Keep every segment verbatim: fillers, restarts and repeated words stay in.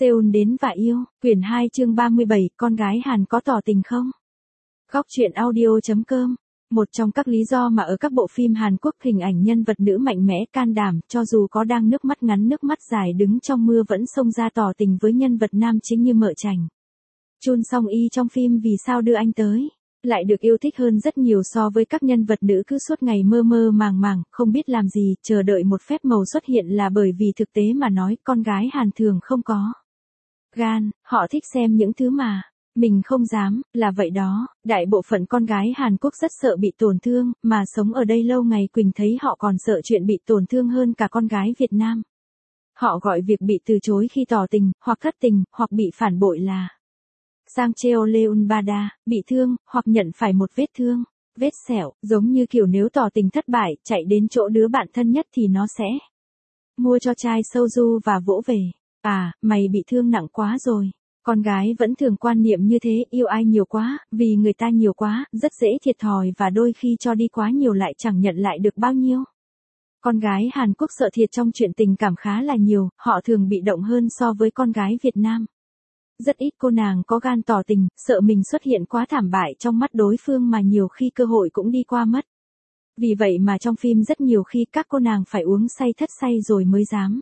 Seoul đến và yêu, quyển hai chương ba mươi bảy, con gái Hàn có tỏ tình không? Góc truyện audio chấm com. Một trong các lý do mà ở các bộ phim Hàn Quốc hình ảnh nhân vật nữ mạnh mẽ can đảm, cho dù có đang nước mắt ngắn nước mắt dài đứng trong mưa vẫn xông ra tỏ tình với nhân vật nam chính như Mợ Chành. Chun Song Y trong phim Vì sao đưa anh tới lại được yêu thích hơn rất nhiều so với các nhân vật nữ cứ suốt ngày mơ mơ màng màng, không biết làm gì, chờ đợi một phép màu xuất hiện là bởi vì thực tế mà nói con gái Hàn thường không có gan, họ thích xem những thứ mà mình không dám, là vậy đó. Đại bộ phận con gái Hàn Quốc rất sợ bị tổn thương, mà sống ở đây lâu ngày Quỳnh thấy họ còn sợ chuyện bị tổn thương hơn cả con gái Việt Nam. Họ gọi việc bị từ chối khi tỏ tình, hoặc thất tình, hoặc bị phản bội là Sang Cheo Leun Bada, bị thương, hoặc nhận phải một vết thương, vết sẹo, giống như kiểu nếu tỏ tình thất bại, chạy đến chỗ đứa bạn thân nhất thì nó sẽ mua cho chai soju và vỗ về. À, mày bị thương nặng quá rồi. Con gái vẫn thường quan niệm như thế, yêu ai nhiều quá, vì người ta nhiều quá, rất dễ thiệt thòi và đôi khi cho đi quá nhiều lại chẳng nhận lại được bao nhiêu. Con gái Hàn Quốc sợ thiệt trong chuyện tình cảm khá là nhiều, họ thường bị động hơn so với con gái Việt Nam. Rất ít cô nàng có gan tỏ tình, sợ mình xuất hiện quá thảm bại trong mắt đối phương mà nhiều khi cơ hội cũng đi qua mất. Vì vậy mà trong phim rất nhiều khi các cô nàng phải uống say thất say rồi mới dám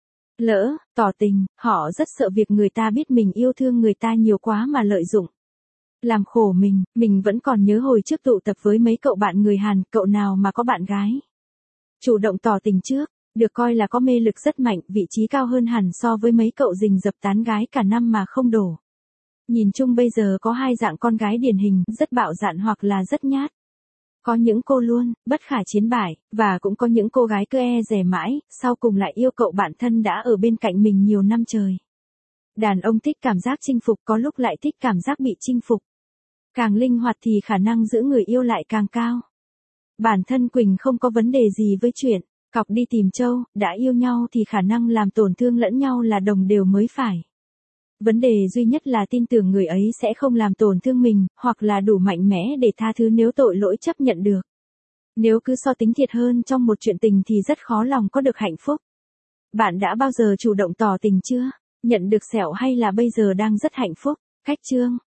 lỡ tỏ tình, họ rất sợ việc người ta biết mình yêu thương người ta nhiều quá mà lợi dụng làm khổ mình. Mình vẫn còn nhớ hồi trước tụ tập với mấy cậu bạn người Hàn, cậu nào mà có bạn gái chủ động tỏ tình trước, được coi là có mê lực rất mạnh, vị trí cao hơn hẳn so với mấy cậu rình rập tán gái cả năm mà không đổ. Nhìn chung bây giờ có hai dạng con gái điển hình, rất bạo dạn hoặc là rất nhát. Có những cô luôn, bất khả chiến bại, và cũng có những cô gái cứ e dè mãi, sau cùng lại yêu cậu bạn thân đã ở bên cạnh mình nhiều năm trời. Đàn ông thích cảm giác chinh phục, có lúc lại thích cảm giác bị chinh phục. Càng linh hoạt thì khả năng giữ người yêu lại càng cao. Bản thân Quỳnh không có vấn đề gì với chuyện cọc đi tìm trâu, đã yêu nhau thì khả năng làm tổn thương lẫn nhau là đồng đều mới phải. Vấn đề duy nhất là tin tưởng người ấy sẽ không làm tổn thương mình, hoặc là đủ mạnh mẽ để tha thứ nếu tội lỗi chấp nhận được. Nếu cứ so tính thiệt hơn trong một chuyện tình thì rất khó lòng có được hạnh phúc. Bạn đã bao giờ chủ động tỏ tình chưa? Nhận được sẹo hay là bây giờ đang rất hạnh phúc? Cách chương